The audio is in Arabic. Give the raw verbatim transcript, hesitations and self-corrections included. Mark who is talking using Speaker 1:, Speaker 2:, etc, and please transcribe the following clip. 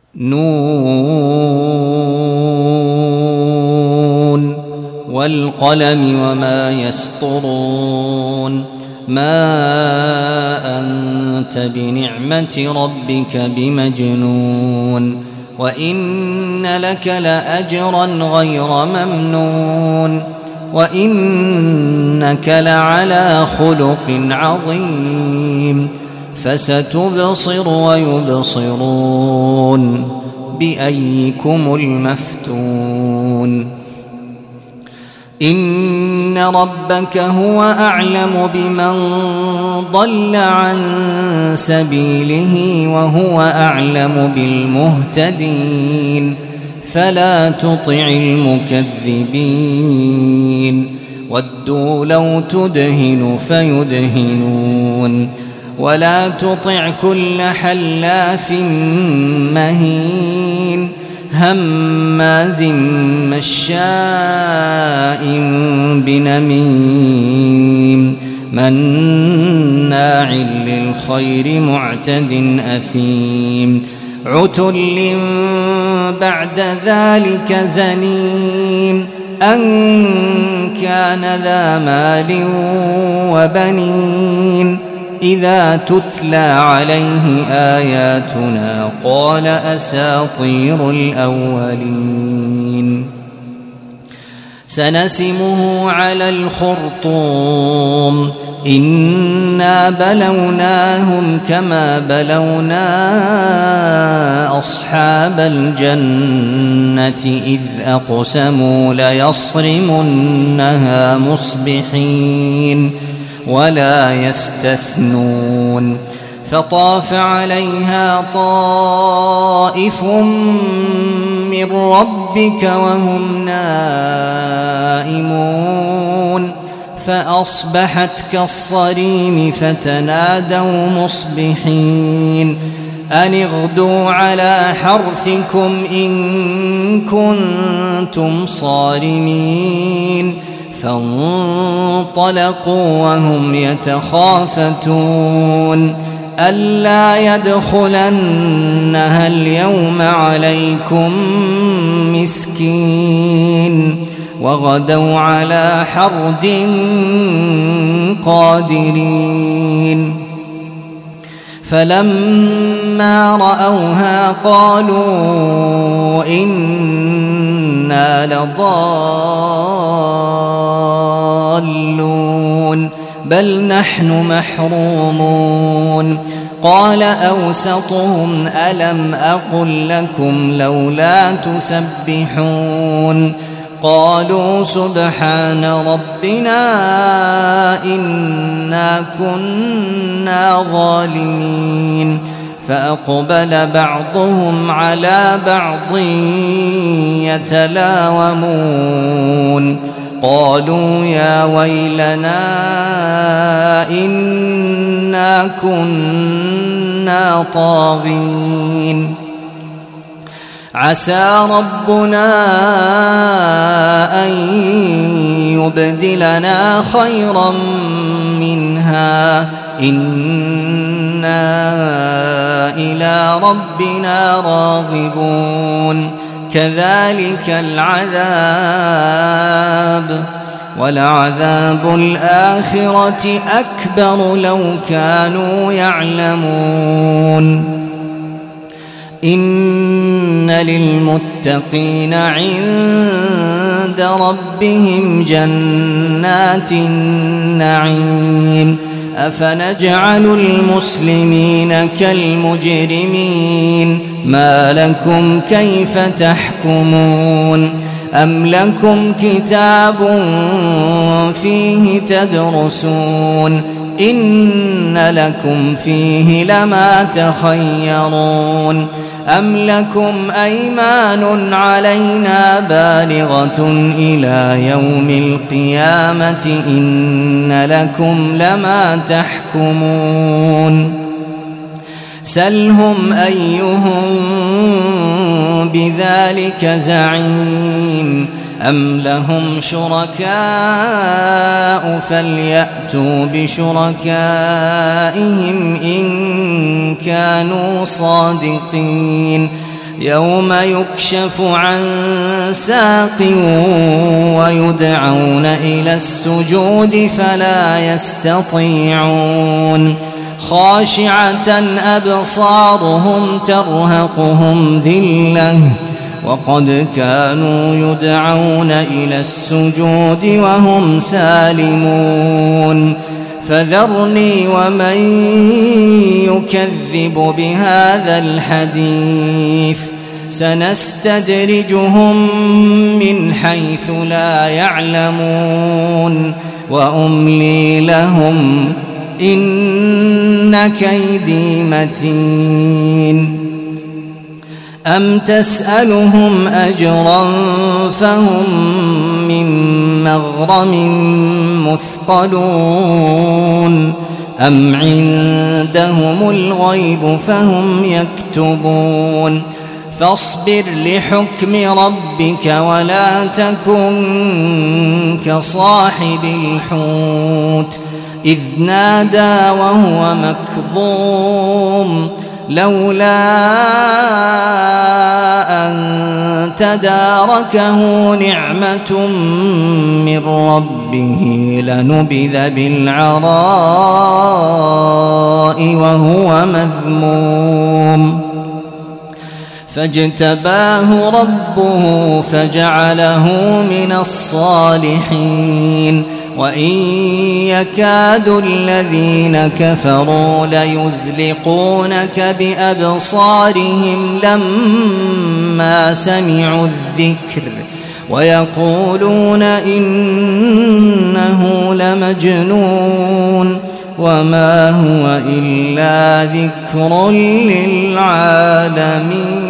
Speaker 1: نون والقلم وما يسطرون ما أنت بنعمة ربك بمجنون وإن لك لأجرا غير ممنون وإنك لعلى خلق عظيم فستبصر ويبصرون بأيكم المفتون إن ربك هو أعلم بمن ضل عن سبيله وهو أعلم بالمهتدين فلا تطع المكذبين ودوا لو تدهن فيدهنون ولا تطع كل حلاف مهين هماز مشاء بنميم مناع للخير معتد أثيم عتل بعد ذلك زنيم أن كان ذا مال وبنين إذا تتلى عليه آياتنا قال أساطير الأولين سنسمه على الخرطوم إنا بلوناهم كما بلونا أصحاب الجنة إذ أقسموا ليصرمنها مصبحين ولا يستثنون فطاف عليها طائف من ربك وهم نائمون فأصبحت كالصريم فتنادوا مصبحين أن اغدوا على حرثكم إن كنتم صارمين فانطلقوا وهم يتخافتون ألا يدخلنها اليوم عليكم مسكين وغدوا على حرد قادرين فلما رأوها قالوا إنا لضالون بل نحن محرومون قال أوسطهم ألم أقل لكم لولا تسبحون قالوا سبحان ربنا إنا كنا ظالمين فأقبل بعضهم على بعض يتلاومون قالوا يا ويلنا إنا كنا طاغين عسى ربنا أن يبدلنا خيرا منها إنا إلى ربنا راغبون كذلك العذاب ولعذاب الآخرة أكبر لو كانوا يعلمون إن للمتقين عند ربهم جنات النعيم أفنجعل المسلمين كالمجرمين ما لكم كيف تحكمون أم لكم كتاب فيه تدرسون إن لكم فيه لما تخيرون أم لكم أيمان علينا بالغة إلى يوم القيامة إن لكم لما تحكمون سلهم أيهم بذلك زعيم أم لهم شركاء فليأتوا بشركائهم إن كانوا صادقين يوم يكشف عن ساق ويدعون إلى السجود فلا يستطيعون خاشعة أبصارهم ترهقهم ذلة وقد كانوا يدعون إلى السجود وهم سالمون فذرني ومن يكذب بهذا الحديث سنستدرجهم من حيث لا يعلمون وأملي لهم إن كيدي متين أم تسألهم أجرا فهم من مغرم مثقلون أم عندهم الغيب فهم يكتبون فاصبر لحكم ربك ولا تكن كصاحب الحوت إذ نادى وهو مكظوم لولا أن تداركه نعمة من ربه لنبذ بالعراء وهو مذموم فاجتباه ربه فجعله من الصالحين وإن يكاد الذين كفروا ليزلقونك بأبصارهم لما سمعوا الذكر ويقولون إنه لمجنون وما هو إلا ذكر للعالمين.